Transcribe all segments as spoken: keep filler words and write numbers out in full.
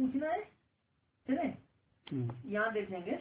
पूछना है चले यहाँ देखेंगे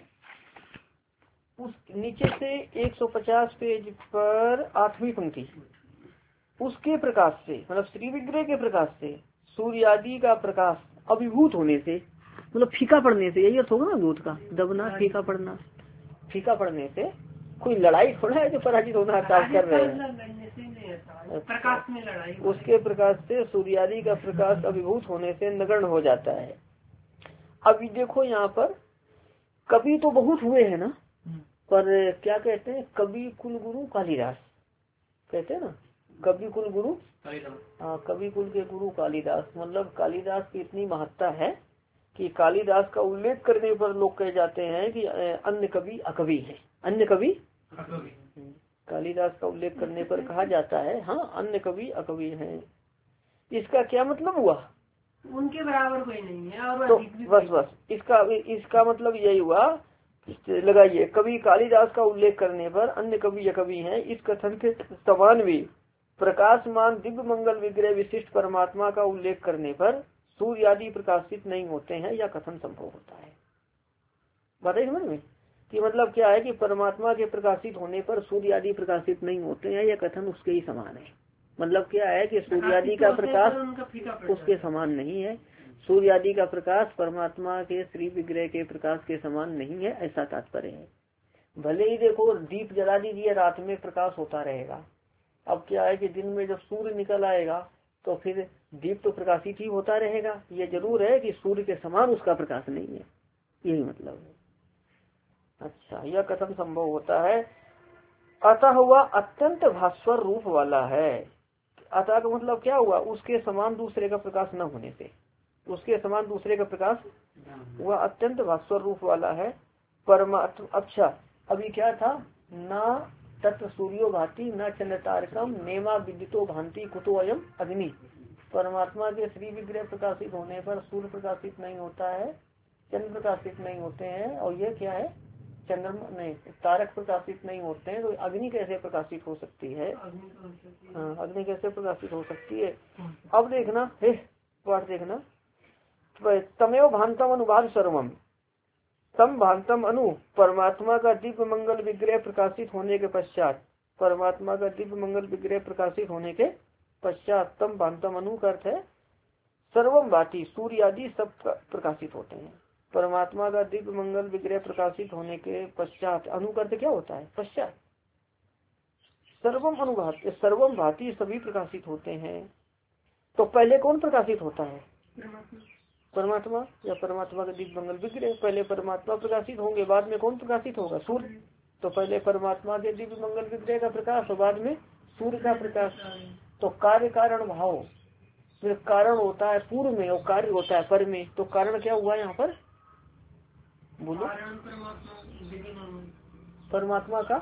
उस नीचे से एक सौ पचास पेज पर आठवीं पंक्ति। उसके प्रकाश से मतलब श्री विग्रह के प्रकाश से सूर्य आदि का प्रकाश अभिभूत होने से मतलब फीका पड़ने से, यही अर्थ होगा ना दूध का दबना फीका पड़ना। फीका पड़ने से कोई लड़ाई थोड़ा है जो पराजित होना काम कर रहे हैं, प्रकाश में लड़ाई। उसके प्रकाश से सूर्य आदि का प्रकाश अभिभूत होने से नगण्य हो जाता है। अभी देखो यहाँ पर कवि तो बहुत हुए हैं ना, पर क्या कहते हैं कवि कुल गुरु कालिदास कहते हैं ना, कवि कुल गुरु हाँ कवि कुल के गुरु कालिदास। मतलब कालिदास की इतनी महत्ता है कि कालिदास का उल्लेख करने पर लोग कह जाते हैं कि अन्य कवि अकवि है, अन्य कवि कालिदास का उल्लेख करने पर कहा जाता है हाँ अन्य कवि अकवि हैं। इसका क्या मतलब हुआ, उनके बराबर कोई नहीं है और तो बस बस इसका इसका मतलब यही हुआ। लगाइए कवि कालिदास का उल्लेख करने पर अन्य कवि अकवि हैं, इस कथन के समान भी प्रकाशमान दिव्य मंगल विग्रह विशिष्ट परमात्मा का उल्लेख करने पर सूर्य आदि प्रकाशित नहीं होते हैं, या कथन संभव होता है। बताइए समझ में कि मतलब क्या है कि परमात्मा के प्रकाशित होने पर सूर्य आदि प्रकाशित नहीं होते हैं, यह कथन उसके ही समान है। मतलब क्या है कि सूर्य आदि का प्रकाश उसके समान नहीं है, सूर्य आदि का प्रकाश परमात्मा के श्री विग्रह के प्रकाश के समान नहीं है, ऐसा तात्पर्य है। भले ही देखो दीप जला दीजिए रात में प्रकाश होता रहेगा, अब क्या है कि दिन में जब सूर्य निकल आएगा तो फिर दीप तो प्रकाशित ही होता रहेगा। ये जरूर है कि सूर्य के समान उसका प्रकाश नहीं है, यही मतलब है। अच्छा यह कथन संभव होता है। अतः हुआ अत्यंत भास्वर रूप वाला है। अतः का मतलब क्या हुआ, उसके समान दूसरे का प्रकाश न होने से, उसके समान दूसरे का प्रकाश वह अत्यंत भास्वर रूप वाला है परमात्मा। अच्छा अभी क्या था, न तत्व सूर्यो भांति न चंद्र तारकम नेमा विद्युतो भांति कुतो अयम अग्नि। परमात्मा के श्री विग्रह प्रकाशित होने पर सूर्य प्रकाशित नहीं होता है, चंद्र प्रकाशित नहीं होते हैं, और ये क्या है चंद्रमा नहीं तारक प्रकाशित नहीं होते हैं, तो अग्नि कैसे प्रकाशित हो सकती है। हाँ अग्नि कैसे प्रकाशित हो सकती है। अब देखना हे पाठ देखना, तमेव भांतम अनुवाद सर्वम तम भांतम अनु परमात्मा का दिव्य मंगल विग्रह प्रकाशित होने के पश्चात, परमात्मा का दिव्य मंगल विग्रह प्रकाशित होने के पश्चात तम भांतम अनु का अर्थ है सर्वम भांति सूर्य आदि सब प्रकाशित होते हैं। परमात्मा का दिव्य मंगल विग्रह प्रकाशित होने के पश्चात, अनु का अर्थ क्या होता है पश्चात, सर्वम अनुभाति सर्वम भांति सभी प्रकाशित होते हैं। तो पहले कौन प्रकाशित होता है, परमात्मा, या परमात्मा का दिव्य मंगल विग्रह। पहले परमात्मा प्रकाशित होंगे, बाद में कौन प्रकाशित होगा, सूर्य। तो पहले परमात्मा के दिव्य मंगल विग्रह का प्रकाश और बाद में सूर्य का प्रकाश। तो कार्य कारण भाव, फिर कारण होता है पूर्व में और कार्य होता है पर में। तो कारण क्या हुआ यहाँ पर बोलो, परमात्मा का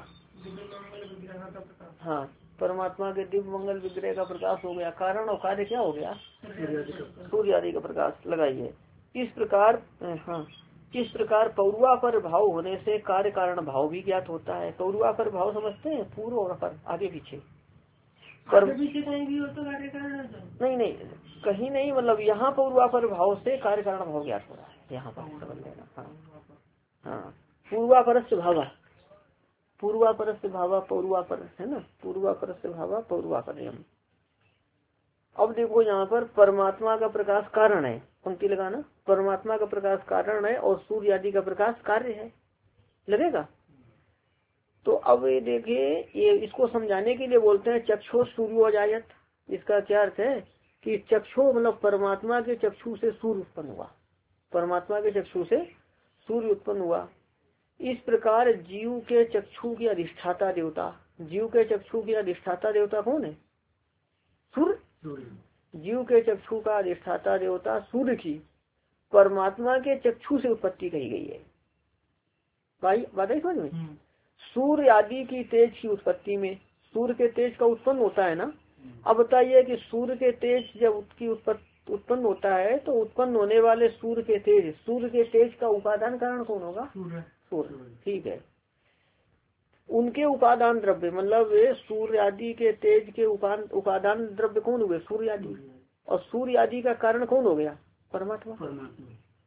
हाँ परमात्मा के दिव्य मंगल विग्रह का प्रकाश हो गया कारण, और कार्य क्या हो गया सूर्य आदि का प्रकाश। लगाइए इस प्रकार हाँ इस प्रकार पौर्वापर भाव होने से कार्य कारण भाव भी ज्ञात होता है। पौर्वापर भाव समझते हैं, पूर्व और अपर आगे पीछे, पर पीछे कहीं भी हो तो कार्य कारण नहीं नहीं कहीं नहीं, मतलब यहाँ पौर्वापर भाव से कार्य कारण भाव ज्ञात हो रहा है यहाँ पर समझ लेना। हाँ हाँ पूर्वापरस्य भावा, पूर्वापरस्य भावा पौर्वापरस्य है ना, पूर्वापरस्य भावा पौर्वापर्यम। अब देखो यहाँ पर परमात्मा का प्रकाश कारण है, पंक्ति लगाना, परमात्मा का प्रकाश कारण है और सूर्य आदि का प्रकाश कार्य है, लगेगा। तो अब ये देखिए ये इसको समझाने के लिए बोलते हैं चक्षु सूर्यो अजायत। इसका क्या अर्थ है कि चक्षु मतलब परमात्मा के चक्षु से सूर्य उत्पन्न हुआ, परमात्मा के चक्षु से सूर्य उत्पन्न हुआ। इस प्रकार जीव के चक्षु की अधिष्ठाता देवता, जीव के चक्षु की अधिष्ठाता देवता कौन है, सूर्य। जीव के चक्षु का अधिष्ठाता देवता सूर्य की परमात्मा के चक्षु से उत्पत्ति कही गई है। भाई बात है समझ में, सूर्य आदि की तेज की उत्पत्ति में, सूर्य के तेज का उत्पन्न होता है ना। अब बताइए कि सूर्य के तेज जब उसकी उत्पत्ति उत्पन्न होता है तो उत्पन्न होने वाले सूर्य के तेज, सूर्य के तेज का उपादान कारण कौन होगा, सूर्य। ठीक है, उनके उपादान द्रव्य मतलब सूर्य आदि के तेज के उपादान द्रव्य कौन हुए, सूर्य आदि। और सूर्य आदि का कारण कौन हो गया, परमात्मा।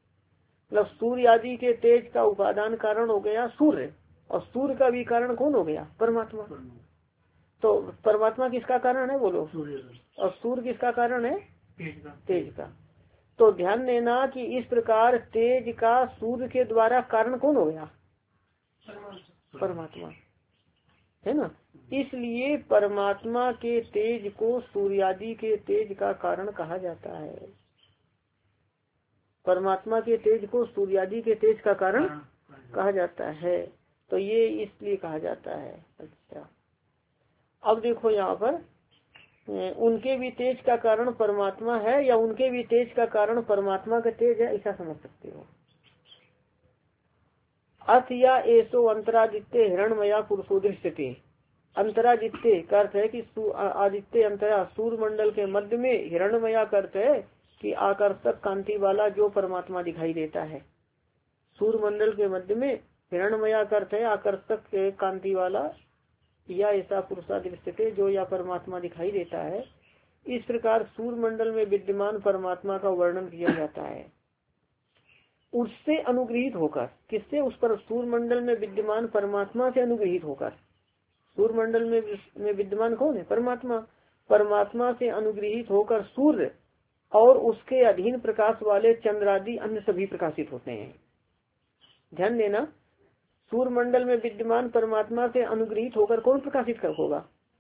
मतलब सूर्य आदि के तेज का उपादान कारण हो गया सूर्य, और सूर्य का भी कारण कौन हो गया? परमात्मा। तो परमात्मा किसका कारण है बोलो? और सूर्य किसका कारण है? तेज का। तो ध्यान देना कि इस प्रकार तेज का सूर्य के द्वारा कारण कौन हो गया? परमात्मा, है ना। इसलिए परमात्मा के तेज को सूर्यादि के तेज का कारण कहा जाता है। परमात्मा के तेज को सूर्यादि के तेज का कारण कहा जाता है, तो ये इसलिए कहा जाता है। अच्छा, अब देखो यहाँ पर उनके भी तेज का कारण परमात्मा है या उनके भी तेज का कारण परमात्मा का तेज है, ऐसा समझ सकते हो। अथ या एसो अंतरादित्य हिरणमया पुरुषो दृश्यते। अंतरादित्य का अर्थ है कि आदित्य अंतरा सूर्य मंडल के मध्य में, हिरणमया का अर्थ है कि आकर्षक कांति वाला जो परमात्मा दिखाई देता है। सूर्य मंडल के मध्य में हिरणमया का अर्थ है आकर्षक कांति वाला, या ऐसा पुरुषा दृश्यते जो या परमात्मा दिखाई देता है। इस प्रकार सूर्य मंडल में विद्यमान परमात्मा का वर्णन किया जाता है। उससे अनुग्रहित होकर, किससे? उस पर सूर्य मंडल में विद्यमान परमात्मा से अनुग्रहित होकर। सूर्य मंडल में में विद्यमान कौन है? परमात्मा। परमात्मा से अनुग्रहित होकर सूर्य और उसके अधीन प्रकाश वाले चंद्रादि अन्य सभी प्रकाशित होते हैं। ध्यान देना, सूर्य मंडल में विद्यमान परमात्मा से अनुग्रहित होकर कौन प्रकाशित कर होगा?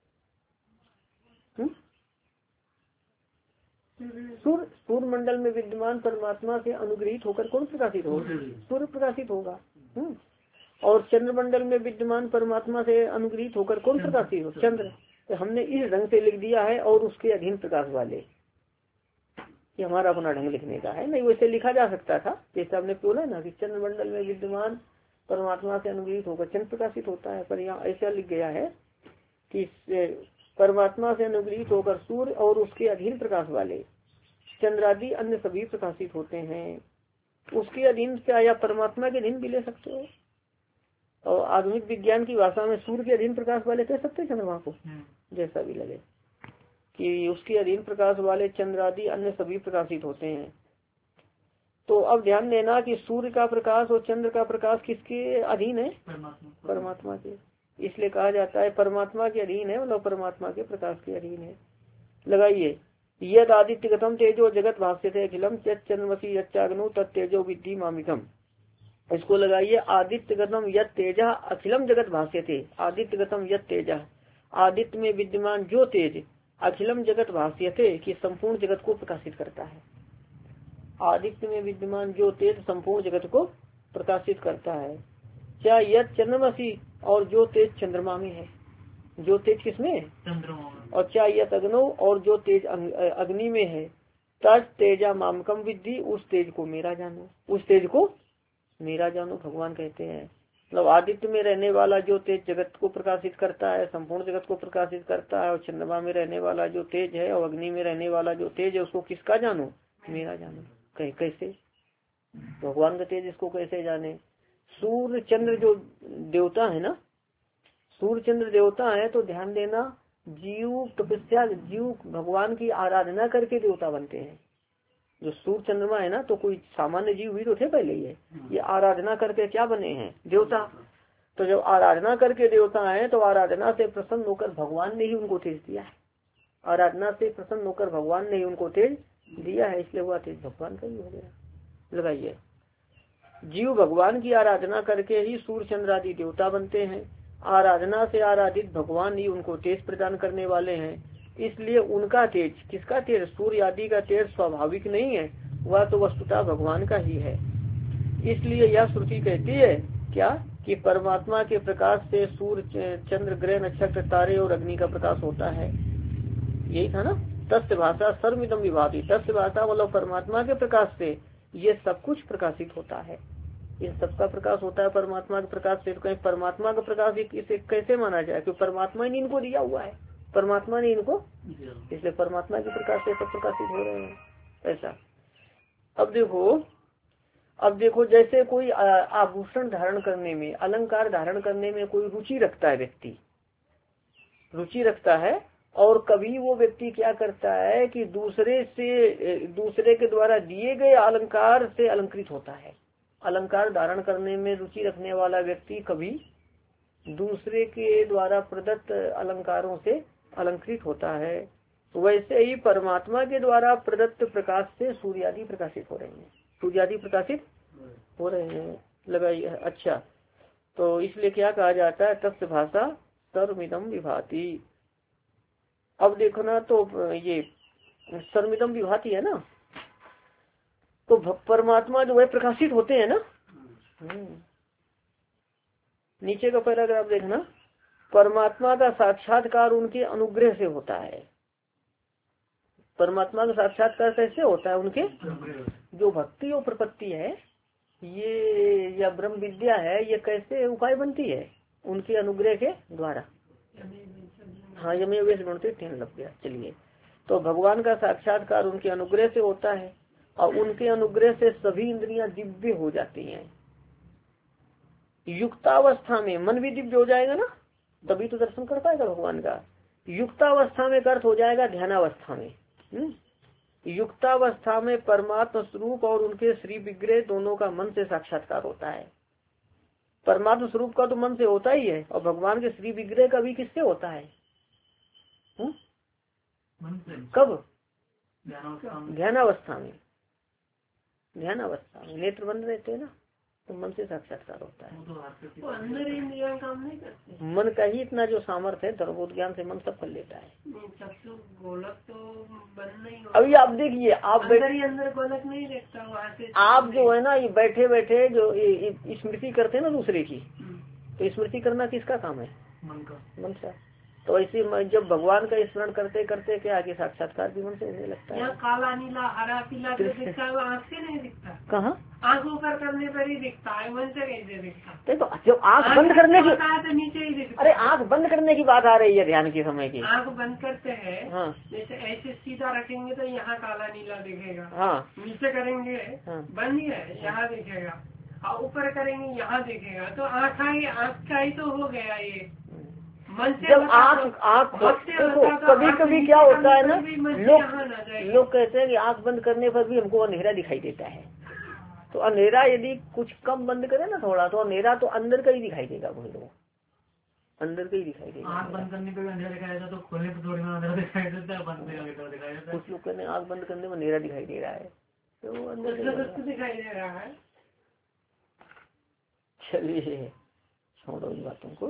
सूर्य सूर्य मंडल में विद्यमान परमात्मा से अनुग्रहित होकर कौन प्रकाशित होगा? सूर्य प्रकाशित होगा। हुँ? और चंद्र मंडल में विद्यमान परमात्मा से अनुग्रहित होकर कौन प्रकाशित हो? चंद्र। तो हमने इस ढंग से लिख दिया है, और उसके अधीन प्रकाश वाले। ये हमारा अपना ढंग लिखने का है, नहीं वैसे लिखा जा सकता था, जैसे हमने बोला ना कि चंद्र मंडल में विद्यमान परमात्मा से अनुग्रहित होकर चंद्र प्रकाशित होता है, पर यहाँ ऐसा लिख गया है कि परमात्मा से अनुग्रहित होकर सूर्य और उसके अधीन प्रकाश वाले चंद्रादि अन्य सभी प्रकाशित होते हैं। उसके अधीन से आया परमात्मा के अधीन भी ले सकते हो, और आधुनिक विज्ञान की भाषा में सूर्य के अधीन प्रकाश वाले कह सकते हैं चंद्रमा को, जैसा भी लगे, कि उसके अधीन प्रकाश वाले चंद्रादि अन्य सभी प्रकाशित होते हैं। तो अब ध्यान देना कि सूर्य का प्रकाश और चंद्र का प्रकाश किसके अधीन है? परमात्मा, परमात्मा के। इसलिए कहा जाता है परमात्मा के अधीन है, मतलब परमात्मा के प्रकाश के अधीन है। लगाइए, यद आदित्य गतम तेजो जगत भाष्यते अखिलम चंद्रमसी यच्चाग्नो तत्तेजो विद्धि मामिकम। इसको लगाइए, आदित्य गतम यद तेजा अखिलम जगत भाष्यते। आदित्य गतम यद तेजा, आदित्य में विद्यमान जो तेज अखिलम जगत भाष्यते कि संपूर्ण जगत को प्रकाशित करता है। आदित्य में विद्यमान जो तेज संपूर्ण जगत को प्रकाशित करता है। क्या यद चंद्रमसी, और जो तेज चंद्रमा में है। जो तेज किसमें है? चंद्रमा में। और क्या यद अग्नो, और जो तेज अग्नि में है। तज तेजा मामकम विद्धि, उस तेज को मेरा जानो। उस तेज को मेरा जानो भगवान कहते हैं। मतलब आदित्य में रहने वाला जो तेज जगत को प्रकाशित करता है, संपूर्ण जगत को प्रकाशित करता है, और चंद्रमा में रहने वाला जो तेज है और अग्नि में रहने वाला जो तेज है, उसको किसका जानो? मेरा जानो। कहीं कैसे? भगवान का तेज इसको कैसे जाने? सूर्य चंद्र जो देवता है ना, सूर्य चंद्र देवता है, तो ध्यान देना, जीव तपस्या, जीव भगवान की आराधना करके देवता बनते हैं। जो सूर्य चंद्रमा है ना, तो कोई सामान्य जीव भी तो थे पहले, ये ये आराधना करके क्या बने हैं? देवता। तो जब आराधना करके देवता है, तो आराधना से प्रसन्न होकर भगवान ने ही उनको तेज दिया है। आराधना से प्रसन्न होकर भगवान ने ही उनको तेज दिया है, इसलिए हुआ तेज भगवान का ही हो गया। लगाइए, जीव भगवान की आराधना करके ही सूर्य चंद्र आदि देवता बनते हैं। आराधना से आराधित भगवान ही उनको तेज प्रदान करने वाले हैं। इसलिए उनका तेज, किसका तेज? सूर्य आदि का तेज स्वाभाविक नहीं है, वह तो वस्तुतः भगवान का ही है। इसलिए यह श्रुति कहती है क्या, कि परमात्मा के प्रकाश से सूर्य चंद्र ग्रह नक्षत्र तारे और अग्नि का प्रकाश होता है। यही था ना, तस्य भाषा सर्वमिदं विभाति। तस्य भाषा मतलब परमात्मा के प्रकाश से ये सब कुछ प्रकाशित होता है। इन सबका प्रकाश होता है परमात्मा के प्रकाश से। तो कहीं परमात्मा का प्रकाश इसे कैसे माना जाए? क्योंकि परमात्मा ने इनको दिया हुआ है, परमात्मा ने इनको, इसलिए परमात्मा के प्रकाश से सब प्रकाशित हो रहे हैं, ऐसा। अब देखो अब देखो जैसे कोई आभूषण धारण करने में, अलंकार धारण करने में कोई रुचि रखता है, व्यक्ति रुचि रखता है, और कभी वो व्यक्ति क्या करता है कि दूसरे से दूसरे के द्वारा दिए गए अलंकार से अलंकृत होता है। अलंकार धारण करने में रुचि रखने वाला व्यक्ति कभी दूसरे के द्वारा प्रदत्त अलंकारों से अलंकृत होता है। वैसे ही परमात्मा के द्वारा प्रदत्त प्रकाश से सूर्यादि प्रकाशित हो रहे हैं, सूर्यादि प्रकाशित हो रहे हैं। लगाइए। अच्छा, तो इसलिए क्या कहा जाता है, तस्य भाषा सर्वमिदं विभाति। अब देखो ना, तो ये सर्वमिदं विभाति है ना, तो परमात्मा जो है प्रकाशित होते हैं ना। नीचे का पैराग्राफ देखना, परमात्मा का साक्षात्कार उनके अनुग्रह से होता है। परमात्मा का साक्षात्कार कैसे होता है, उनके जो भक्ति और प्रपत्ति है ये या ब्रह्म विद्या है, ये कैसे उपाय बनती है, उनके अनुग्रह के द्वारा। हाँ, यमे वेश गुणते तीन लग गया। चलिए, तो भगवान का साक्षात्कार उनके अनुग्रह से होता है और उनके अनुग्रह से सभी इंद्रियां दिव्य हो जाती हैं। युक्तावस्था में मन भी दिव्य हो जाएगा ना, तभी तो दर्शन कर पाएगा भगवान का। युक्तावस्था में अर्थ हो जाएगा ध्यानावस्था में। हुँ? युक्तावस्था में परमात्मा स्वरूप और उनके श्री विग्रह दोनों का मन से साक्षात्कार होता है। परमात्मा स्वरूप का तो मन से होता ही है, और भगवान के श्री विग्रह का भी किससे होता है? हुँ? कब? ध्यानावस्था में। ध्यानावस्था में नेत्र बंद रहते हैं ना, तो मन से साक्षात्कार होता है। तो अंदर इंद्रियां काम नहीं करते, मन का ही इतना जो सामर्थ्य है, धर्मोज्ञान से मन सब कर लेता है। सब तो गोलक तो बंद नहीं होता। अभी आप देखिए, आप अंदर ही अंदर गोलक नहीं देखता वहाँ से। आप जो है ना, ये बैठे बैठे जो स्मृति करते हैं ना दूसरे की, तो स्मृति करना किसका काम है? मन का। मन का। तो ऐसे जब भगवान का स्मरण करते करते क्या आगे साक्षात्कार भी मन से होने लगता है। काला नीला हरा पीला जो दिखता है वो आँख से नहीं दिखता। कहाँ? आँख ऊपर करने पर ही दिखता है, मन से कैसे दिखता? तो जब आँख बंद करने की, तो नीचे ही दिखता। अरे आँख बंद करने की बात आ रही है ध्यान के समय की। आँख बंद करते हैं, हाँ, जैसे ऐसे सीधा रखेंगे तो यहाँ काला नीला दिखेगा। हाँ, नीचे करेंगे हाँ, बंद ही है, यहाँ दिखेगा, और ऊपर करेंगे यहाँ दिखेगा। तो आँख आई, आँख का ही तो हो गया ये। मन से जब आँख आँख देखो, कभी कभी क्या होता है ना, लोग लोग कहते हैं कि आँख बंद करने पर भी हमको अंधेरा दिखाई देता है। तो अंधेरा यदि कुछ कम बंद करे ना थोड़ा, तो अंधेरा तो अंदर का ही दिखाई देगा, वही लोग अंदर का ही दिखाई देगा। आँख बंद करने पर भी अंधेरा दिखाई देता, तो खोलने पर थोड़ी अंधेरा दिखाई देता है, बंद दिखाई देता है। कुछ लोग कहते हैं आँख बंद करने में अंधेरा दिखाई दे रहा है, तो अंदर दिखाई दे रहा है। चलिए छोड़ो इन बातों को।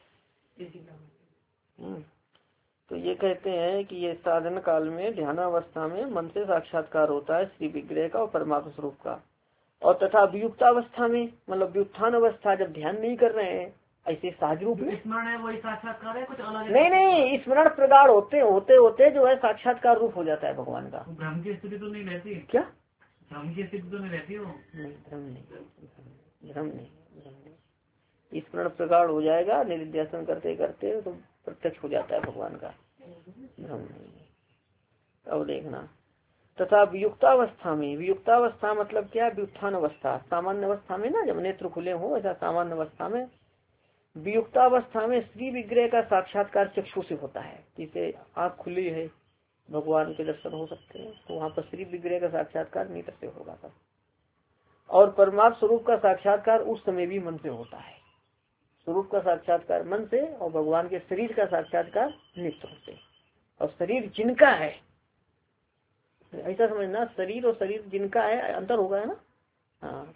तो ये कहते हैं कि ये साधन काल में ध्यानावस्था में मन से साक्षात्कार होता है श्री विग्रह का और परमात्मा स्वरूप का। और तथा व्युक्तावस्था में, मतलब व्युत्थान अवस्था, जब ध्यान नहीं कर रहे हैं ऐसे सहज रूप में स्मरण है, वही साक्षात्कार है, कुछ अलग नहीं नहीं स्मरण प्रगाढ़ होते होते होते जो है साक्षात्कार रूप हो जाता है भगवान का। भ्रम की स्थिति तो नहीं रहती क्या? भ्रम की स्थिति तो नहीं रहती वो? नहीं, भ्रम नहीं, भ्रम नहीं, भ्रम नहीं। स्मरण प्रगाढ़ हो जाएगा, निधिध्यासन करते करते तो प्रत्यक्ष हो जाता है भगवान का, भ्रम नहीं। अब देखना, तथा वियुक्तावस्था में, वियुक्तावस्था मतलब क्या? व्युत्थान अवस्था, सामान्य अवस्था में ना, जब नेत्र खुले हो, ऐसा सामान्य अवस्था में। वियुक्तावस्था में श्री विग्रह का साक्षात्कार चक्षु से होता है। जिसे आँख खुली है, भगवान के दर्शन हो सकते हैं, तो वहाँ पर श्री विग्रह का साक्षात्कार नेत्र से होगा तब। और परमात्मा स्वरूप का साक्षात्कार उस समय भी मन से होता है। स्वरूप का साक्षात्कार मन से, और भगवान के शरीर का साक्षात्कार नेत्र से। और शरीर जिनका है, ऐसा समझना, शरीर और शरीर जिनका है अंतर होगा, है ना। हाँ,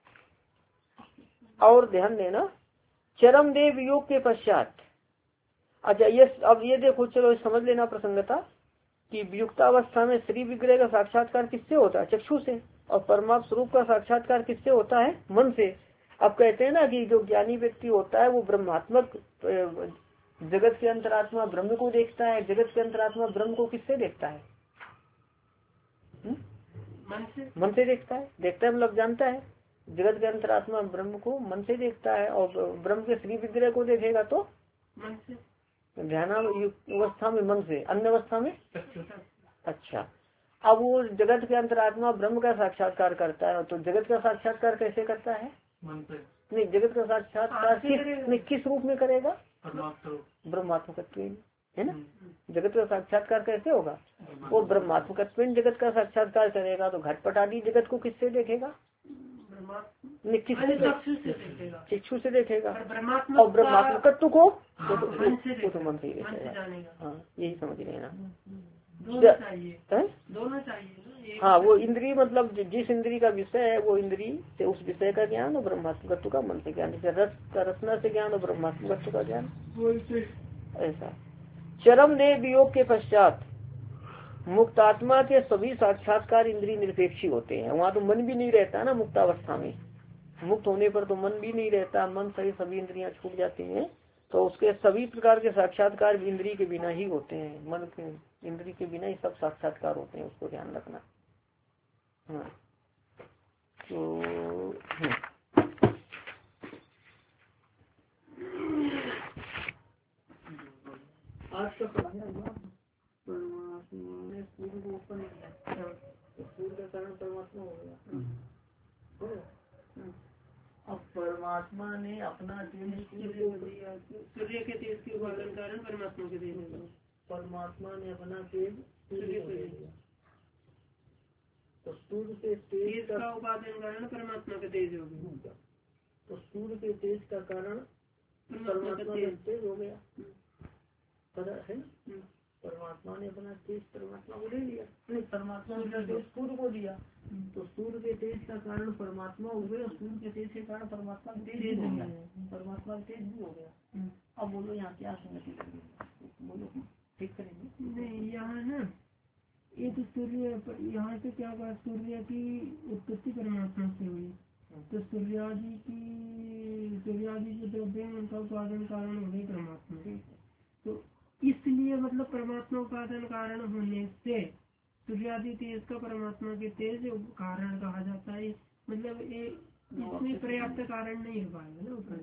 और ध्यान देना, चरम देव योग के पश्चात, अच्छा ये अब ये देखो, चलो समझ लेना प्रसंगता कि वियुक्तावस्था में श्री विग्रह का साक्षात्कार किससे होता है? चक्षु से। और परमात्मा स्वरूप का साक्षात्कार किससे होता है? मन से। अब कहते हैं ना कि जो ज्ञानी व्यक्ति होता है वो ब्रह्मात्मक, जगत के अंतरात्मा ब्रह्म को देखता है। जगत के अंतरात्मा ब्रह्म को किससे देखता है? मन से। मन से देखता है। देखता है मतलब जानता है। जगत के अंतरात्मा ब्रह्म को मन से देखता है, और ब्रह्म के श्री विग्रह को देखेगा तो मन से। ध्यान अवस्था में मन से, अन्य अवस्था में। अच्छा, अब वो जगत के अंतरात्मा ब्रह्म का साक्षात्कार करता है, तो जगत का साक्षात्कार कैसे करता है? मन से। नहीं, जगत का साक्षात्कार किस नहीं किस रूप में करेगा? ब्रह्मात्मकत्व, है ना। जगत का साक्षात्कार कैसे होगा? वो ब्रह्मात्मकत्व जगत का साक्षात्कार करेगा, तो घटपट आदि जगत को किससे देखेगा? परमात्मा नहीं किससे चक्षु से देखेगा, चक्षु से देखेगा और ब्रह्मात्मा और ब्रह्मात्मकत्व को वो तो मन से वो तो मन से ही मन से देखेगा। जानेगा। हाँ यही समझ रहे हैं ना। दोनों चाहिए, है? दोनों चाहिए ना, एक हाँ वो इंद्री मतलब जि- जिस इंद्री का विषय है वो इंद्री से उस विषय का ज्ञान और ब्रह्मात्मकत्व का मन से ज्ञान, जैसे रस का रसना से ज्ञान और ब्रह्मात्मकत्व का ज्ञान ऐसा। चरम देह वियोग के पश्चात मुक्तात्मा के सभी साक्षात्कार इंद्रिय निरपेक्षी होते हैं। वहाँ तो मन भी नहीं रहता ना मुक्तावस्था में, मुक्त होने पर तो मन भी नहीं रहता, मन सही सभी इंद्रियां छूट जाती हैं, तो उसके सभी प्रकार के साक्षात्कार इंद्रिय के बिना ही होते हैं, मन के इंद्रिय के बिना ही सब साक्षात्कार होते हैं, उसको ध्यान रखना। हाँ तो आज का पढ़ाया हुआ परमात्मा ने सूर्य को उत्पन्न किया, तो सूर्य का कारण परमात्मा हो गया। अब परमात्मा ने अपना तेज सूर्य के तेज के उपादान कारण परमात्मा के तेज होगा, परमात्मा ने अपना तेज सूर्य को दे दिया, तो सूर्य के तेज तेज का उपादान कारण परमात्मा का तेज हो गया, तो सूर्य के तेज का कारण परमात्मा का परमात्मा तेज का तेज हो गया। पता है परमात्मा ने अपना तेज परमात्मा को दे दिया, नहीं परमात्मा ने अपना तेज सूर्य को दिया, तो सूर्य के तेज का कारण परमात्मा हुए और सूर्य के तेज के कारण परमात्मा का तेज हो गया, परमात्मा का तेज भी हो गया। अब बोलो यहाँ क्या संगति लगी, बोलो ठीक करेंगे। नहीं यहाँ ना ये तो सूर्य, यहाँ से क्या कहा, सूर्य की उत्पत्ति परमात्मा से हुई, तो सूर्यादि की सूर्यादि जो द्रव्य है उनका उपादान कारण हो गए परमात्मा, तो इसलिए मतलब परमात्मा उपादान कारण होने से सूर्यादि तेज का परमात्मा के तेज कारण कहा जाता है। मतलब ये इसमें पर्याप्त कारण नहीं हो पाएगा ना ऊपर।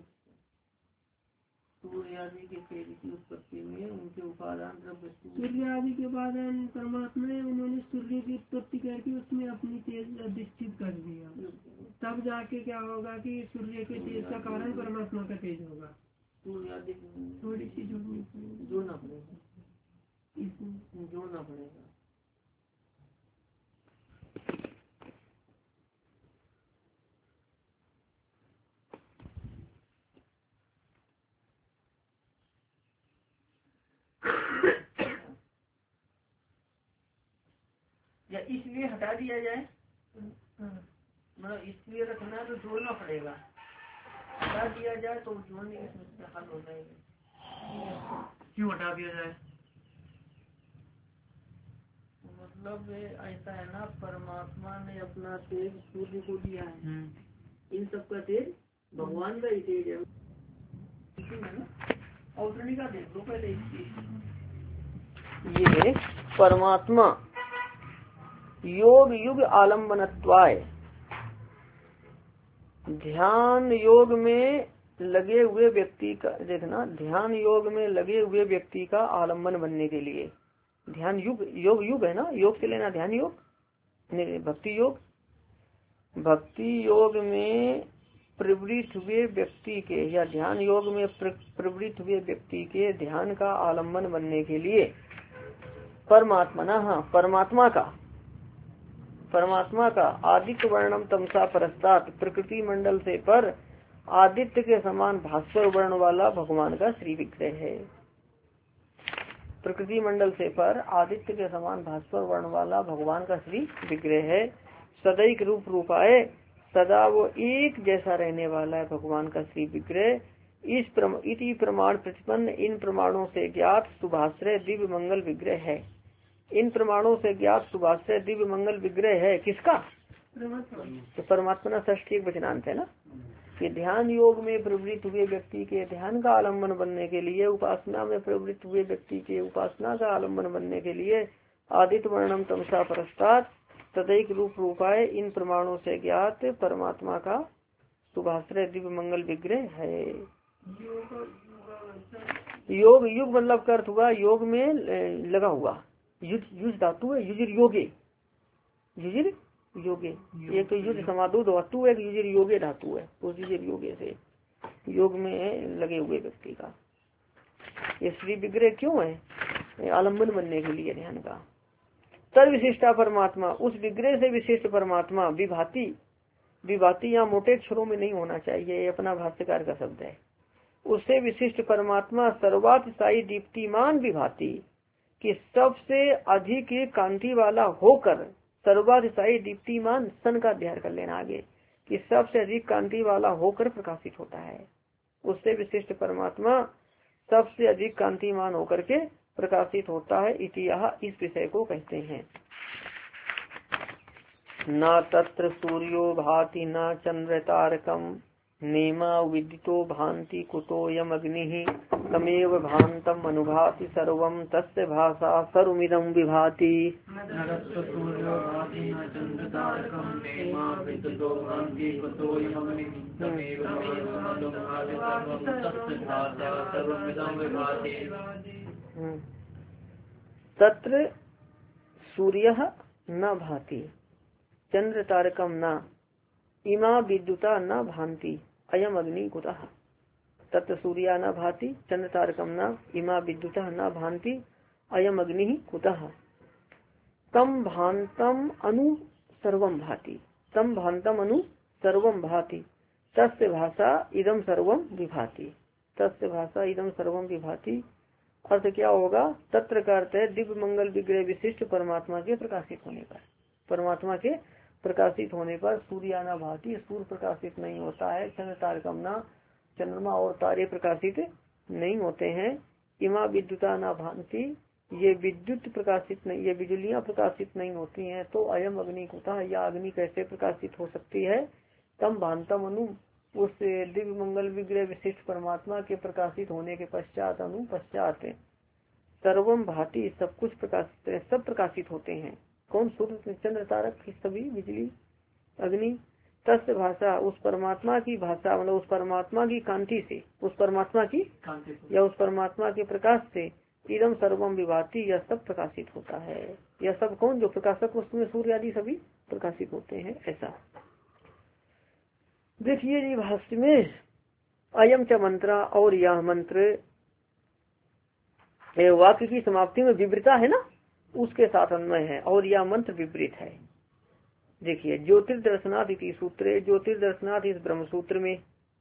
सूर्य आदि के तेज की उत्पत्ति में उनके उपादान द्रव्य सूर्य आदि के उपादान परमात्मा है, उन्होंने सूर्य की उत्पत्ति करके उसमें अपनी तेज अधिष्ठित कर दिया, तब जाके क्या होगा कि सूर्य के तेज का कारण परमात्मा का तेज होगा। सूर्य आदि थोड़ी सी जोड़नी पड़ेगी, जोड़ना पड़ेगा, इसमें जोड़ना पड़ेगा। या इसलिए हटा दिया जाए, मतलब इसलिए रखना तो जोड़ना पड़ेगा, हटा दिया जाए तो जोड़ने की समस्या हल हो जाएगी। क्यों हटा दिया जाए? मतलब ऐसा है ना, परमात्मा ने अपना तेज सूर्य को दिया है, इन सब का तेज भगवान का ही तेज है और का देख लो पहले इसकी। ये परमात्मा योग युग आलम्बनत्वाय, ध्यान योग में लगे हुए व्यक्ति का, देखना ध्यान योग में लगे हुए व्यक्ति का आलम्बन बनने के लिए, ध्यान युग योग युग है ना, योग से लेना ध्यान योग नहीं भक्ति योग, भक्ति योग में प्रवृत्त हुए व्यक्ति के या ध्यान योग में प्रवृत्त हुए व्यक्ति के ध्यान का आलम्बन बनने के लिए परमात्मा ना, हाँ परमात्मा का परमात्मा का आदित्य वर्णम तमसा परस्तात, प्रकृति मंडल से पर आदित्य के समान भास्कर वर्ण वाला भगवान का श्री विग्रह है। प्रकृति मंडल से पर आदित्य के समान भास्कर वर्ण वाला भगवान का श्री विग्रह है। सदैक रूप रूपाए, सदा वो एक जैसा रहने वाला है भगवान का श्री विग्रह। इस प्रम, इति प्रमाण प्रतिपन्न, इन प्रमाणों से ज्ञात शुभाश्रय दिव्य मंगल विग्रह है। इन प्रमाणों से ज्ञात शुभाश्रय दिव्य मंगल विग्रह है किसका? तो परमात्मा षष्ठी एक वचनांत है ना, कि ध्यान योग में प्रवृत्त हुए व्यक्ति के ध्यान का आलम्बन बनने के लिए, उपासना में प्रवृत्त हुए व्यक्ति के उपासना का आलम्बन बनने के लिए आदित्य वर्णम तमसा परस्तात तदैक रूप रूपाए, इन प्रमाणों से ज्ञात परमात्मा का शुभाश्रय दिव्य मंगल विग्रह है। योग युग मतलब का अर्थ हुआ योग में लगा हुआ, युज युज धातु है, युजिर योगे, युजिर योगे, एक तो युज समादो धातु है, युजिर योगे धातु है, उस युजिर योगे से योग में लगे हुए व्यक्ति का ये श्री विग्रह क्यों है? आलम्बन बनने के लिए ध्यान का। तर विशिष्टा परमात्मा, उस विग्रह से विशिष्ट परमात्मा विभाति विभाति यहाँ मोटे अक्षरों में नहीं होना चाहिए, ये अपना भाष्यकार का शब्द है। उससे विशिष्ट परमात्मा सर्वातिशायी दीप्तिमान विभाति, कि सबसे अधिक कांति वाला होकर, सर्वातिशायी दीप्तिमान सन का अध्ययन कर लेना आगे, कि सबसे अधिक कांति वाला होकर प्रकाशित होता है। उससे विशिष्ट परमात्मा सबसे अधिक कांतिमान होकर के प्रकाशित होता है। इतिहास इस विषय को कहते हैं। न तत्र सूर्यो भाति न चंद्र तारकम नेमा विदितो भांति कुतोयम अग्नि तमेव भांतम अनुभाति सर्वम तस्य भाषा सर्वमिदं विभाति। तत्र सूर्यः न भाति चंद्र तारकम न इमा विद्युता न भांति अयम अग्नि कुतः। तत्र सूर्या न भाति चंद्र तारकम न इमा विद्युता न भांति अयम अग्नि कुतः। तम भांतम अनु सर्वम भाति, तम भांतम अनु सर्वम भाति तस्य भाषा इदम सर्वम विभाति, तस्य भाषा इदम सर्वम विभाति। अर्थ क्या होगा? तत्र का अर्थ है दिव्य मंगल विग्रह विशिष्ट परमात्मा के प्रकाशित होने पर, परमात्मा के प्रकाशित होने पर सूर्याना भांति, सूर्य प्रकाशित नहीं होता है, चंद्र तारकमना चंद्रमा और तारे प्रकाशित नहीं होते हैं। इमा विद्युता ना भांति, ये विद्युत प्रकाशित नहीं, ये बिजलियां प्रकाशित नहीं होती हैं, तो अयम अग्नि कुतः, या अग्नि कैसे प्रकाशित हो सकती है। तम भांतम अनु, उस दिव्य मंगल विग्रह विशिष्ट परमात्मा के प्रकाशित होने के पश्चात, अनु पश्चात, सर्वम भांति सब कुछ प्रकाशित, सब प्रकाशित होते हैं। कौन? सूर्य चंद्र तारक सभी, बिजली, अग्नि। तस्य भाषा, उस परमात्मा की भाषा, मतलब उस परमात्मा की कांति से, उस परमात्मा की या उस परमात्मा के प्रकाश से इदम सर्वम विभाति, यह सब प्रकाशित होता है। यह सब कौन? जो प्रकाशक वस्तु में सूर्य आदि सभी प्रकाशित होते हैं, ऐसा। देखिए जी भाष्य में अयम च मंत्रा, और यह मंत्र वाक्य की समाप्ति में विवृता है ना, उसके साथ अन्वय है, और यह मंत्र विपरीत है। देखिए ज्योतिर्दर्शनाथ इति सूत्रे, ज्योतिर्दर्शनाथ इस ब्रह्म सूत्र में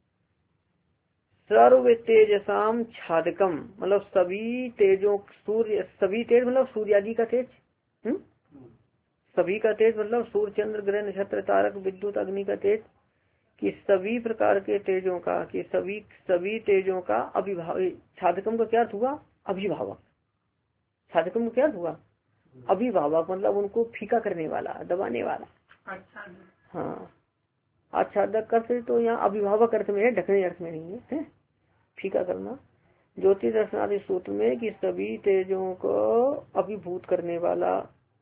सर्व तेजसाम छादकम, मतलब सभी तेजों, सूर्य सभी तेज मतलब सूर्य आदि का तेज, हुँ? सभी का तेज मतलब सूर्य चंद्र ग्रह नक्षत्र तारक विद्युत अग्नि का तेज, कि सभी प्रकार के तेजों का, कि सभी सभी तेजों का अभिभाव, छादकम का क्या अर्थ हुआ? अभिभावक। छादकम का क्या अर्थ हुआ? अभिभावक, मतलब उनको फीका करने वाला, दबाने वाला। अच्छा, हाँ, आच्छादक अर्थ तो यहाँ अभिभावक अर्थ में है, ढकने अर्थ में नहीं है, है? फीका करना। ज्योति दर्शनादि सूत्र में कि सभी तेजों को अभिभूत करने वाला,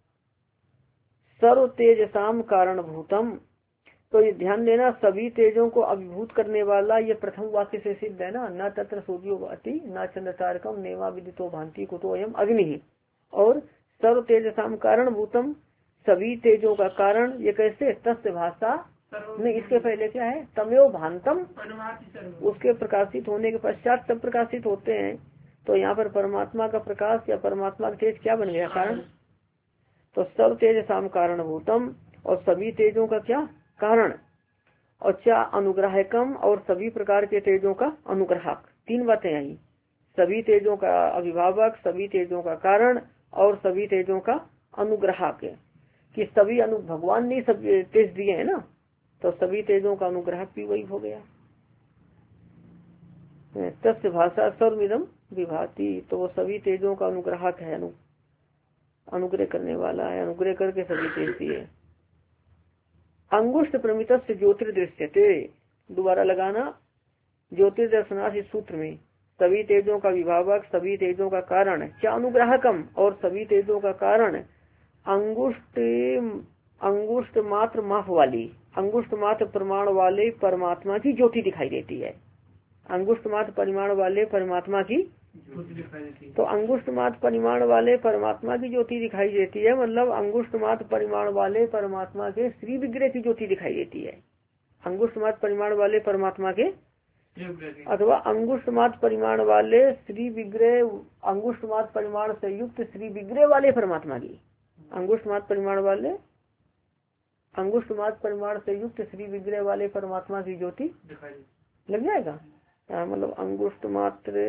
सर्व तेजसाम कारण भूतम, तो ये ध्यान देना, सभी तेजों को अभिभूत करने वाला, ये प्रथम वाक्य से सिद्ध है ना। न तत्र सूर्यो भाति न चंद्र तारकम नेवा विदितो भांति कुतो अयम अग्नि, और सर्व तेजसाम कारण भूतम, सभी तेजों का कारण, ये कैसे? तस्य भाषा में, इसके पहले क्या है? तमेव भांतम, उसके प्रकाशित होने के पश्चात सब प्रकाशित होते हैं। तो यहाँ पर परमात्मा का प्रकाश या परमात्मा का तेज क्या बन गया? कारण। तो सर्व तेजसाम कारण भूतम, और सभी तेजों का क्या? कारण। और क्या? अनुग्राहकम, और सभी प्रकार के तेजों का अनुग्राहक। तीन बातें आई, सभी तेजों का अभिभावक, सभी तेजों का कारण, और सभी तेजों का अनुग्राहक, कि सभी अनु भगवान ने सब तेज दिए हैं ना, तो सभी तेजों का अनुग्राहक भी वही हो गया। तस्य भाषा सर्वमिदं विभाति, तो वो सभी तेजों का अनुग्राहक है, अनु अनुग्रह करने वाला है, अनुग्रह करके सभी तेज दिए। अंगुष्ठ प्रमित से ज्योतिर्दृश्यते, दोबारा लगाना, ज्योतिर्दर्शनाथ इस सूत्र में सभी तेजों का विभावक, सभी तेजों का कारण, क्या? अनुग्राहकम, और सभी तेजों का कारण, अंगुष्ठ अंगुष्ठ मात्र माप वाली, अंगुष्ठ मात्र प्रमाण वाले परमात्मा की ज्योति दिखाई देती है। अंगुष्ठ मात्र परिमाण वाले परमात्मा की, तो अंगुष्ठ मात्र परिमाण वाले परमात्मा की ज्योति दिखाई देती है, मतलब अंगुष्ठ मात्र परिमाण वाले परमात्मा के श्री विग्रह की ज्योति दिखाई देती है। अंगुष्ठ मात्र परिमाण वाले परमात्मा के, अथवा अंगुष्ठ मात्र परिमाण वाले श्री विग्रह, अंगुष्ठ मात्र परिमाण से युक्त श्री विग्रह वाले परमात्मा की, अंगुष्ठ मात्र परिमाण वाले अंगुष्ठ मात्र परिमाण से युक्त श्री विग्रह वाले परमात्मा की ज्योति लग जाएगा। मतलब अंगुष्ठ मात्र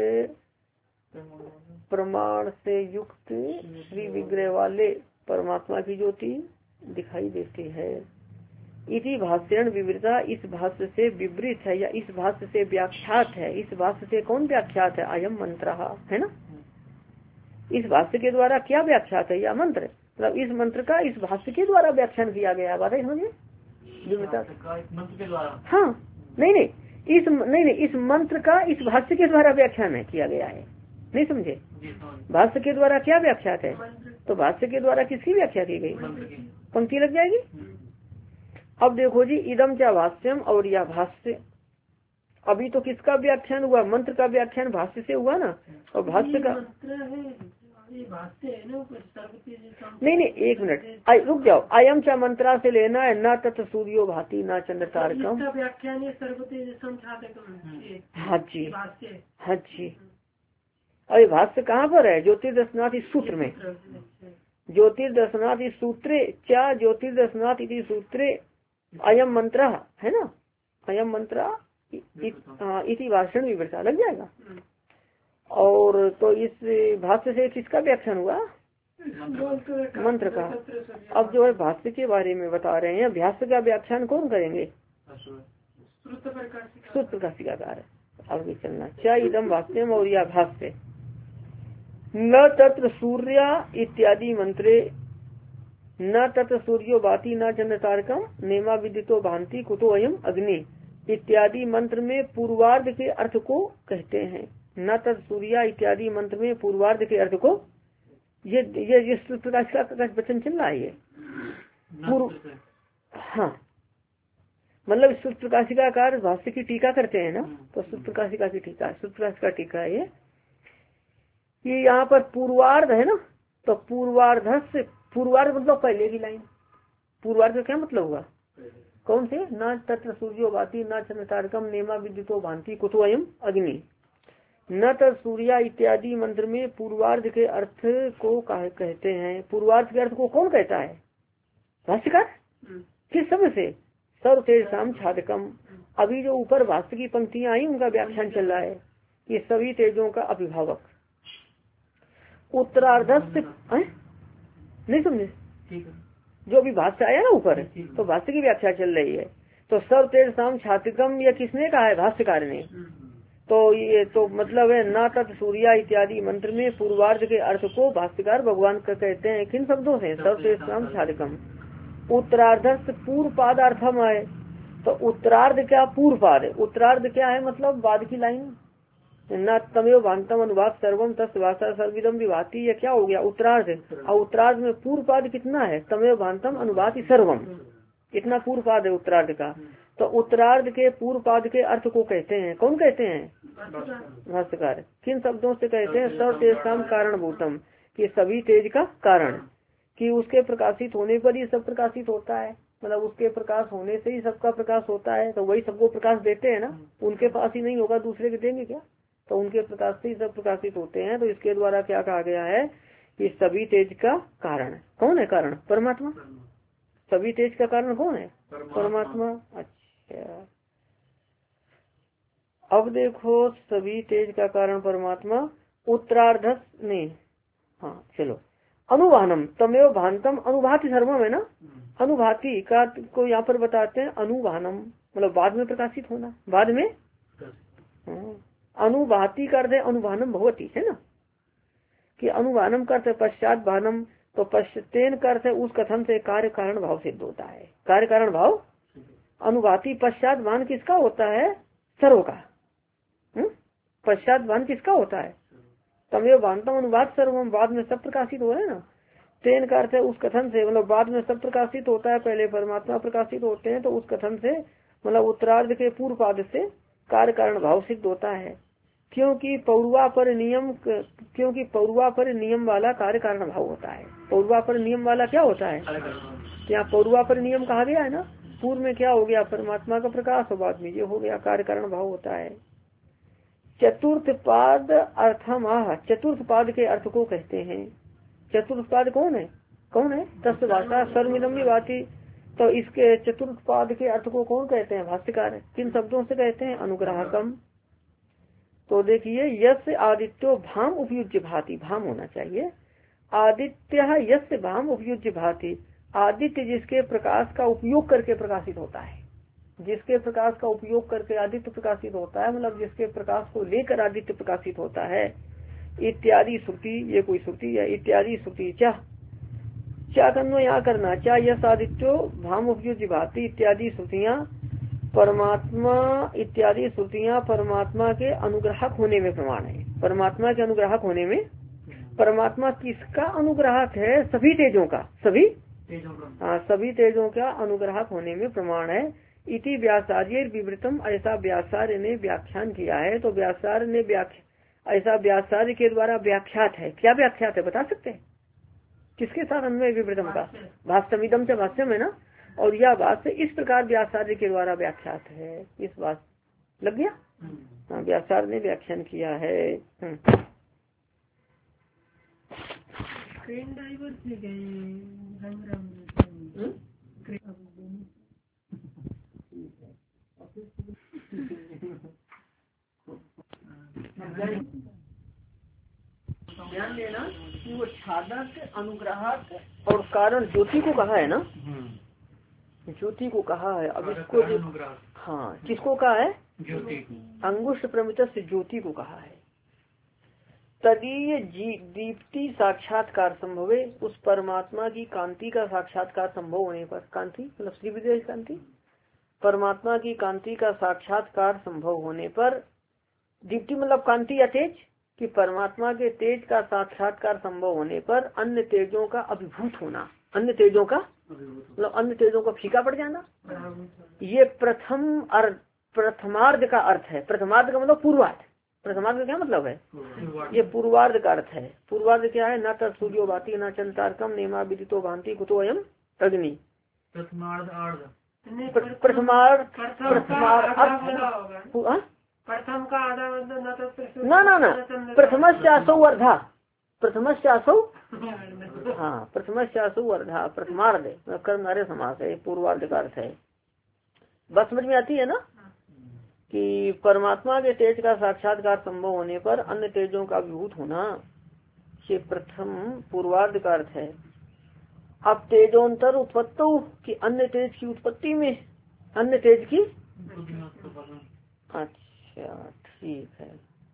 प्रमाण से युक्त श्री विग्रह वाले परमात्मा की ज्योति दिखाई देती है। इति भाष्यण विवृता, इस भाष्य से विवृत है या इस भाष्य से व्याख्यात है। इस भाष्य से कौन व्याख्यात है? अयम मंत्र है ना। इस भाष्य के द्वारा क्या व्याख्यात है? या मंत्र, मतलब इस मंत्र का इस भाष्य के द्वारा व्याख्यान किया गया। बात है समझे विवृता। मंत्र के द्वारा। हाँ नहीं नहीं इस नहीं नहीं इस मंत्र का इस भाष्य के द्वारा व्याख्यान है किया गया है। नहीं समझे? भाष्य के द्वारा क्या व्याख्यात है? तो भाष्य के द्वारा किसकी व्याख्या की गई? पंक्ति लग जाएगी। अब देखो जी, इदम क्या भाष्यम और यह भाष्य। अभी तो किसका व्याख्यान हुआ? मंत्र का व्याख्यान भाष्य से हुआ ना। और भाष्य का नहीं नहीं एक मिनट रुक जाओ। अयम चा मंत्रा से लेना है। न तत् सूर्यो भाति न चंद्र तारकम। व्याख्यान हाँ जी हाँ जी। अरे भाष्य कहाँ पर है? ज्योतिर्दर्शनाथ इस सूत्र में। ज्योतिर्दर्शनाथ इस सूत्रे क्या ज्योतिर्दर्शनाथ इति सूत्रे अयम मंत्र है ना। अयम मंत्र इति भाषण विवृता लग जाएगा। और तो इस भाष्य से किसका व्याख्यान हुआ? मंत्र का। अब जो है भाष्य के बारे में बता रहे हैं। भाष्य का व्याख्यान कौन करेंगे? सूत्र का सिकाकार है। आगे चलना क्या इदम भाष्यम और यह भाष्य। न तत्र सूर्य इत्यादि मंत्रे न तत्र सूर्यो भाति न चंद्र तारकम नेमा विदितो भांति कुतो अयम अग्नि इत्यादि मंत्र में पूर्वार्ध के अर्थ को कहते हैं। न तत् सूर्या इत्यादि मंत्र में पूर्वार्ध के अर्थ को ये ये ये प्रकाश का वचन चल रहा है। ये पूर्व हाँ मतलब सूत्र प्रकाशिकाकार भाष्य की टीका करते हैं ना। तो सूत्र प्रकाशिका की टीका सूत्र प्रकाश का टीका है ये कि यहाँ पर पूर्वार्ध है ना। तो पूर्वार्ध से पूर्वार्ध मतलब पहले की लाइन। पूर्वार्ध का क्या मतलब हुआ? कौन से? न तत्र सूर्यो भाति न चंद्र तारकम नेमा विद्युतो भांति कुतो अयम अग्नि। न तत्र सूर्या इत्यादि मंत्र में पूर्वार्ध के अर्थ को कहते हैं। पूर्वार्ध के अर्थ को कौन कहता है? भाष्यकार। किस समय से? सर्व तेज शाम छादकम। अभी जो ऊपर भाष्य की पंक्तियां आई उनका व्याख्यान चल रहा है। ये सभी तेजों का अभिभावक। उत्तरार्धस्य नहीं समझे? जो अभी भाष्य आया ना ऊपर, तो भाष्य की व्याख्या चल रही है। तो सर्व तेज शाम छातिकम यह किसने कहा है? भाष्यकार ने। तो ये तो मतलब है न तत् सूर्या इत्यादि मंत्र में पूर्वार्ध के अर्थ को भाष्यकार भगवान का कहते हैं। किन शब्दों से? सर्व तेज शाम छातिकम। उत्तरार्धस्य पूर्व पाद अर्थम है। तो उत्तरार्ध क्या? पूर्व पाद। उत्तरार्ध क्या है? मतलब बाद की लाइन। न तमेव भांतम अनुवाद सर्वम तस् भाषा सर्विदम विभाति। ये क्या हो गया? उत्तरार्ध। और उत्तरार्ध में पूर्व पाद कितना है? तमेव भांतम अनुवाद सर्वम। कितना पूर्व पाद है उत्तरार्ध का? तो उत्तरार्ध के पूर्व पाद के अर्थ को कहते हैं। कौन कहते हैं? भाष्यकार। किन शब्दों से कहते हैं? सर्व तेजसाम कारण भूतम। कि सभी तेज का कारण, कि उसके प्रकाशित होने पर ही सब प्रकाशित होता है। मतलब उसके प्रकाश होने से ही सबका प्रकाश होता है। तो वही सबको प्रकाश देते हैं ना। उनके पास ही नहीं होगा दूसरे के देंगे क्या? तो उनके प्रकाश से ही सब प्रकाशित होते हैं। तो इसके द्वारा क्या कहा गया है कि सभी तेज का कारण कौन है? कारण परमात्मा। सभी तेज का कारण कौन है? परमात्मा। अच्छा अब देखो, सभी तेज का कारण परमात्मा। उत्तरार्ध नहीं, हाँ चलो। अनुभानम तमेव भांतम। अनुभाति सर्वम है ना। अनुभाति का को यहाँ पर बताते हैं अनुभानम, मतलब बाद में प्रकाशित होना, बाद में। अनुभाति का अर्थ है अनुभानम भवती, है ना। कि अनुभानम का अर्थ है पश्चात भानम। तो पश्चतेन का अर्थ है उस कथन से कार्य कारण भाव सिद्ध होता है। कार्य कारण भाव। अनुभाति पश्चात भान किसका होता है? सर्व का। पश्चात भान किसका होता है? तमेव भानतम अनुवाद सर्वम। बाद में सब प्रकाशित हो रहे हैं ना। तेन का अर्थ है उस कथन से, मतलब बाद में सब प्रकाशित होता है, पहले परमात्मा प्रकाशित होते हैं। तो उस कथन से मतलब उत्तरार्ध के पूर्व पाद से कार्य कारण भाव सिद्ध होता है। क्योंकि पौर्वापर नियम क्योंकि पौर्वापर नियम वाला कार्य कारण भाव होता है। पौर्वापर नियम वाला क्या होता है? यहाँ पौर्वापर नियम कहा गया है ना। पूर्व में क्या हो गया? परमात्मा का प्रकाश, और बाद में ये हो गया कार्य कारण भाव होता है। चतुर्थ पाद अर्थम आह। चतुर्थ पाद के अर्थ को कहते हैं। चतुर्थ पाद कौन है? कौन है? तस् भाषा सर्वमिदम विभाति। तो इसके चतुर्थ पाद के अर्थ को कौन कहते हैं भाष्यकार? किन शब्दों से कहते हैं? अनुग्राहकम। तो देखिए यस्य आदित्यो भाम उपयुज्य भाति, भाम होना चाहिए। आदित्य यस्य भाम उपयुज्य भाति, आदित्य जिसके प्रकाश का उपयोग करके प्रकाशित होता है, जिसके प्रकाश का उपयोग करके आदित्य प्रकाशित होता है, मतलब जिसके प्रकाश को लेकर आदित्य प्रकाशित होता है। इत्यादि श्रुति, ये कोई श्रुति है। इत्यादि श्रुति चा क्या करना यहाँ करना, क्या यश आदित्यो भाम उपयुज्य भाति इत्यादि श्रुतियाँ परमात्मा इत्यादि श्रुतियाँ परमात्मा के अनुग्राहक होने में प्रमाण है। परमात्मा के अनुग्राहक होने में, परमात्मा किसका अनुग्राहक है? सभी तेजों का, सभी हाँ सभी तेजों का अनुग्राहक होने में प्रमाण है। इति व्यासार्य विवृतम, ऐसा व्यासार्य ने व्याख्यान किया है। तो व्यासार्य ने व्याख्या ऐसा व्यासार्य के द्वारा व्याख्यात है। क्या व्याख्यात है बता सकते हैं? किसके साथ अन्वय विवृतम का? भाष्यमिदम से भाष्यम है ना। और यह बात से इस प्रकार व्यासार्य के द्वारा व्याख्यात है। इस बात लग गया? हाँ, व्यासार्य ने व्याख्यान किया है। ट्रेन ड्राइवर थे गए रंग रंग ध्यान देना कि वो छादक अनुग्राहक और कारण ज्योति को कहा है ना, ज्योति को कहा है। अब इसको हाँ किसको कहा है? ज्योति। अंगुष्ठ प्रमित से ज्योति को कहा है। तदीय दीप्ति साक्षात्कार संभवे, उस परमात्मा की कांति का साक्षात्कार संभव होने पर, कांति मतलब श्री विदेश कांति, परमात्मा की कांति का साक्षात्कार संभव होने पर, दीप्ति मतलब कांति या तेज, कि परमात्मा के तेज का साक्षात्कार संभव होने पर अन्य तेजों का अभिभूत होना, अन्य तेजों का मतलब अन्य तेजों का फीका पड़ जाना, ये प्रथम अर्थ प्रथमार्ध का अर्थ है। प्रथमार्ध का मतलब पूर्वार्ध। प्रथमार्ध का क्या मतलब है? ये पूर्वार्ध का अर्थ है। पूर्वार्ध क्या है? न तत्सूर्यो भाति न चंतारकम नेमा विदितो भांति कुतो अयम अग्नि। प्रथमार्ध प्रथमार्ध प्रथमार्ध प्रथम का आधा मतलब ना ना ना प्रथमस्यासौ अर्धा, प्रथमस्यासौ हाँ प्रथमस्यासौ अर्धा प्रथमार्ध कर्मधारय समास है, पूर्वार्ध का अर्थ है। बस समझ में आती है ना कि परमात्मा के तेज का साक्षात्कार संभव होने पर अन्य तेजों का विभूत होना, ये प्रथम पूर्वार्ध का अर्थ है। अब तेजोंतर उत्पत्तो कि अन्य तेज की उत्पत्ति में, अन्य तेज की अच्छा ठीक है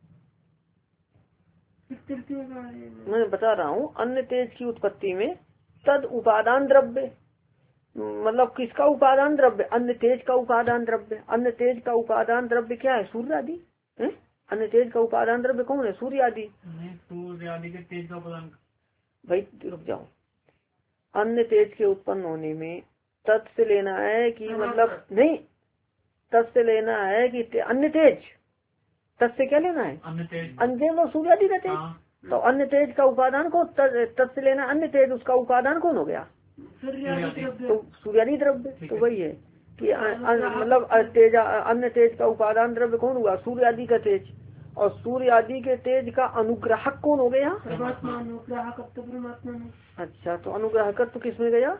मैं बता रहा हूँ। अन्य तेज की उत्पत्ति में तद उपादान द्रव्य, मतलब किसका उपादान द्रव्य? अन्य तेज का उपादान द्रव्य। अन्य तेज का उपादान द्रव्य क्या है? सूर्य आदि। अन्य तेज का उपादान द्रव्य कौन है? सूर्य आदि। सूर्य आदि के तेज का उपादान, भाई रुक जाओ। अन्य तेज के उत्पन्न होने में तत् से लेना है कि मतलब नहीं, तत् से लेना है कि अन्य तेज, तत् से क्या लेना है? अन्य तेज, अन्य तेज और सूर्य आदि का तेज। तो अन्य तेज का उपादान को तत् से लेना, अन्य तेज उसका उपादान कौन हो गया? तो सूर्यादि द्रव्य। तो वही है कि मतलब तेज, अन्य तेज का उपादान द्रव्य कौन हुआ? सूर्य आदि का तेज। और सूर्य आदि के तेज का अनुग्राहक कौन हो गया? परमात्मा। अनुग्राहकत्व परमात्मा में। अच्छा तो अनुग्राहकत्व किस में गया?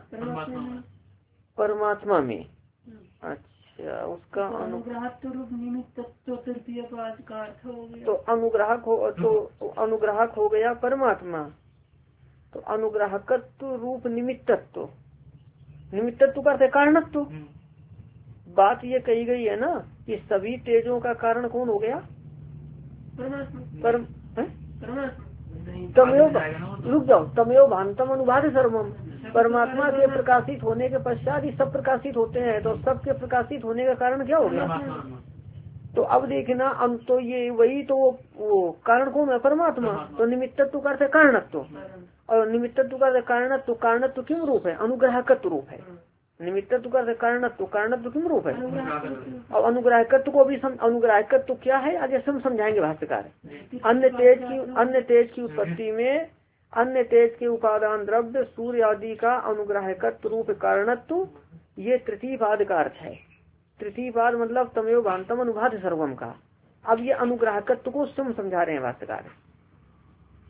परमात्मा में। अच्छा उसका अनुग्राहक रूप निमित्त तृतीय पाद का अर्थ हो गया। तो अनुग्राहक हो तो अनुग्राहक हो गया परमात्मा। तो अनुग्राहकत्व रूप निमित्तत्व, निमित्तत्व का अर्थ कारणत्व। बात ये कही गई है ना कि सभी तेजों का कारण कौन हो गया? परमात्मा। तमयो रुक जाओ, तमयो भांतम अनुभाद सर्वम। परमात्मा के प्रकाशित होने के पश्चात ही सब प्रकाशित होते हैं। तो सब के प्रकाशित होने का कारण क्या हो गया? तो अब देखना, अब तो ये वही तो वो कारण कौन है? परमात्मा। तो निमित्तत्व का अर्थ कारणत्व, और निमित्तत्व का कारणत्व, कारणत्व किम रूप है? अनुग्राहकत्व रूप है। निमित्तत्व का कारणत्व, कारणत्व किम रूप है? और अनुग्राहकत्व को भी सम, अनुग्राहकत्व क्या है आगे हम समझाएंगे भाष्यकार। अन्य तेज की अन्य तेज की उत्पत्ति में अन्य तेज के उपादान द्रव्य सूर्य आदि का अनुग्राहकत्व रूप कारणत्व, ये तृतीय पाद का अर्थ है। तृतीय पाद मतलब तमयो भांतम अनुभाद सर्वम का। अब ये अनुग्राहकत्व को स्वयं समझा रहे हैं भाष्यकार।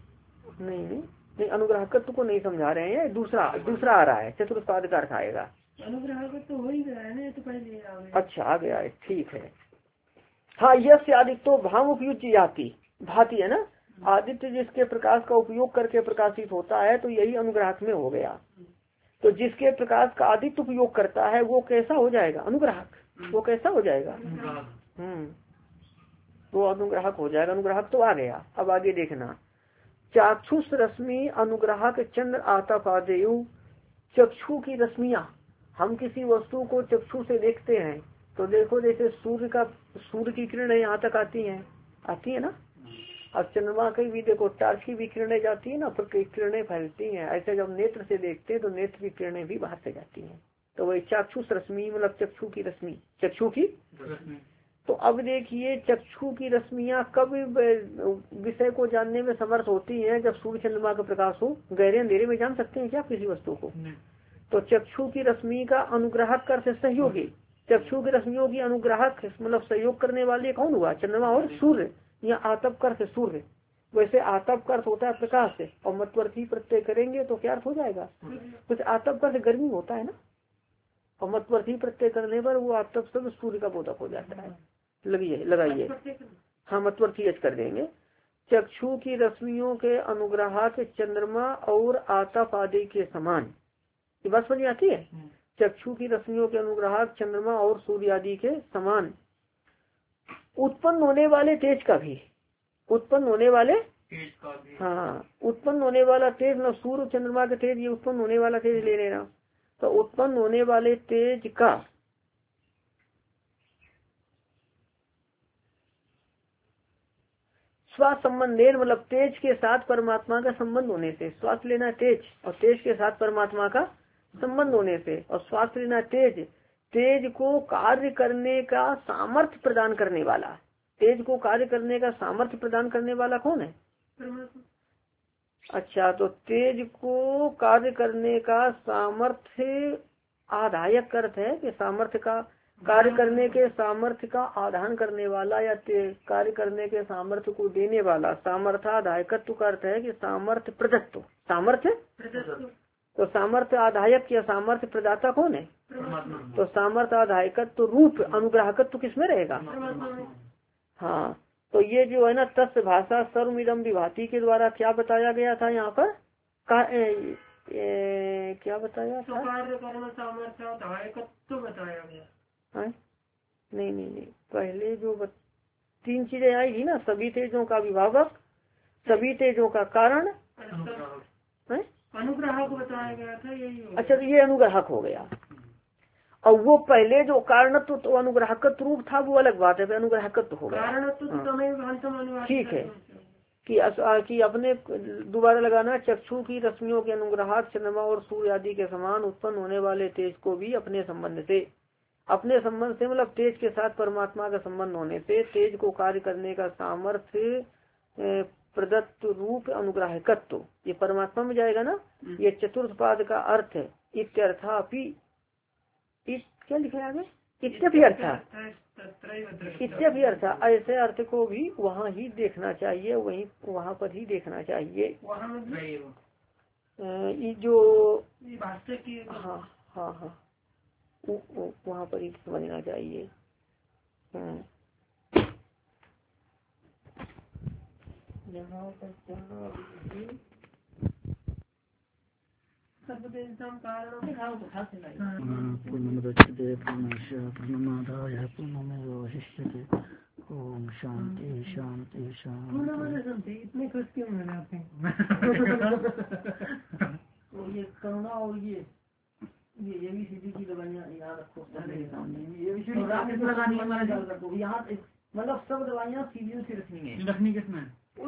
नहीं नहीं नहीं अनुग्राहकत्व को नहीं समझा रहे हैं, दूसरा दूसरा आ रहा है, चतुर्थ पाद का अर्थ आएगा। अनुग्रह का तो हो ही गया है ना, तो पहले आ गया। अच्छा आ गया है, ठीक है। हाँ यश आदित्य तो भाम उपयुक्त जाति भाती है ना, आदित्य जिसके प्रकाश का उपयोग करके प्रकाशित होता है तो यही अनुग्राहक में हो गया। तो जिसके प्रकाश का आदित्य उपयोग करता है वो कैसा हो जाएगा, अनुग्राहक। वो कैसा हो जाएगा, हम्म वो अनुग्राहक हो जाएगा। अनुग्राहक तो आ गया। अब आगे देखना, चाक्षुष रश्मि अनुग्राहक चंद्र आतपादेयु। चक्षु की रश्मियां, हम किसी वस्तु को चक्षु से देखते हैं तो देखो जैसे सूर्य का सूर्य की किरणें यहाँ तक आती हैं, आती है ना। अब चंद्रमा की भी देखो टार्च की भी किरणें जाती है ना, पर किरणें फैलती हैं। ऐसे जब नेत्र से देखते हैं तो नेत्र की किरणें भी बाहर से जाती हैं। तो वही चाक्षुष रश्मि मतलब चक्षु की रश्मि, चक्षु की। तो अब देखिए चक्षु की रश्मियां कब विषय को जानने में समर्थ होती हैं, जब सूर्य चंद्रमा का प्रकाश हो। गहरे अंधेरे में जान सकते हैं क्या किसी वस्तु को। तो चक्षु की रश्मि का अनुग्राहक कर से सहयोगी, चक्षु की रश्मियों की अनुग्राहक मतलब सहयोग करने वाले कौन हुआ, चंद्रमा और सूर्य। या आतप कर से सूर्य, वैसे आतप का अर्थ होता है प्रकाश से, और मतवर्थी प्रत्यय करेंगे तो क्या अर्थ हो जाएगा। कुछ आतप का अर्थ गर्मी होता है ना, और मतवर्थी प्रत्यय करने पर वो आतप सब सूर्य का बोधक हो जाता है। लगिए लगाइए, हाँ मतवर्थी एच कर देंगे। चक्षु की रश्मियों के अनुग्राहक चंद्रमा और आतप आदि के समान, ये बात समझ आती है। चक्षु की रश्मियों के अनुग्राहक चंद्रमा और सूर्य आदि के समान। उत्पन्न होने वाले तेज का भी, उत्पन्न होने वाले तेज का भी, हाँ उत्पन्न होने वाला तेज न सूर्य चंद्रमा का तेज, ये उत्पन्न होने वाला तेज ले लेना। तो उत्पन्न होने वाले तेज का श्वास संबंधेर मतलब तेज के साथ परमात्मा का संबंध होने से, श्वास लेना तेज और तेज के साथ परमात्मा का संबंध होने से, और श्वास लेना तेज, तेज को कार्य करने का सामर्थ्य प्रदान करने वाला, तेज को कार्य करने का सामर्थ्य प्रदान करने वाला कौन है। अच्छा तो तेज को कार्य करने का सामर्थ्य आधायक अर्थ है कि सामर्थ्य का कार्य करने के सामर्थ्य का आधान करने वाला या कार्य करने के सामर्थ्य को देने वाला। सामर्थ्याधायकत्व का अर्थ है कि सामर्थ्य प्रदत्त, सामर्थ्य तो सामर्थ्य आधायक या सामर्थ्य प्रदाता कौन है। तो सामर्थ्य आधायकत्व रूप अनुग्राहकत्व किसमें रहेगा। हाँ तो ये जो है ना तस्य भाषा सर्वमिदम विभाति के द्वारा क्या बताया गया था यहाँ पर का, ए, ए, क्या बताया था, सामर्थ्य बताया गया। हाँ? नहीं नहीं नहीं पहले जो बत... तीन चीजें आई थी ना, सभी तेजों का विभावक, सभी तेजों का कारण, अनुग्राहक बताया गया था यही। अच्छा तो ये अनुग्राहक हो गया। और वो पहले जो कारणत्व तो अनुग्राहकत्व रूप था वो अलग बात है, अनुग्राहकत्व हो गया। ठीक है कि कि अपने दोबारा लगाना, चक्षु की रश्मियों के अनुग्राहक चंद्रमा और सूर्य आदि के समान उत्पन्न होने वाले तेज को भी अपने संबंध से, अपने संबंध से मतलब तेज के साथ परमात्मा का संबंध होने से तेज को कार्य करने का सामर्थ्य प्रदत्त रूप अनुग्राहकत्व, ये परमात्मा में जाएगा ना। ये चतुर्थ पाद का अर्थ है इत्यर्थापि, क्या लिखा है आगे, इत्यपि अर्थ, इत्यपि अर्थ, ऐसे अर्थ को भी वहाँ ही देखना चाहिए, वहीं वहाँ पर ही देखना चाहिए। ये जो हाँ हाँ हाँ वहाँ पर ही समझना चाहिए। यहाँ पर ओम शांति शांति शांति। इतने खुश क्यों मनाते हैं। ये करुणा और ये ये ये भी सीधी की दवाइयाँ याद रखो, ये भी लगानी है यहाँ, मतलब सब दवाइयाँ सीधी से रखनी है। रखनी किसमें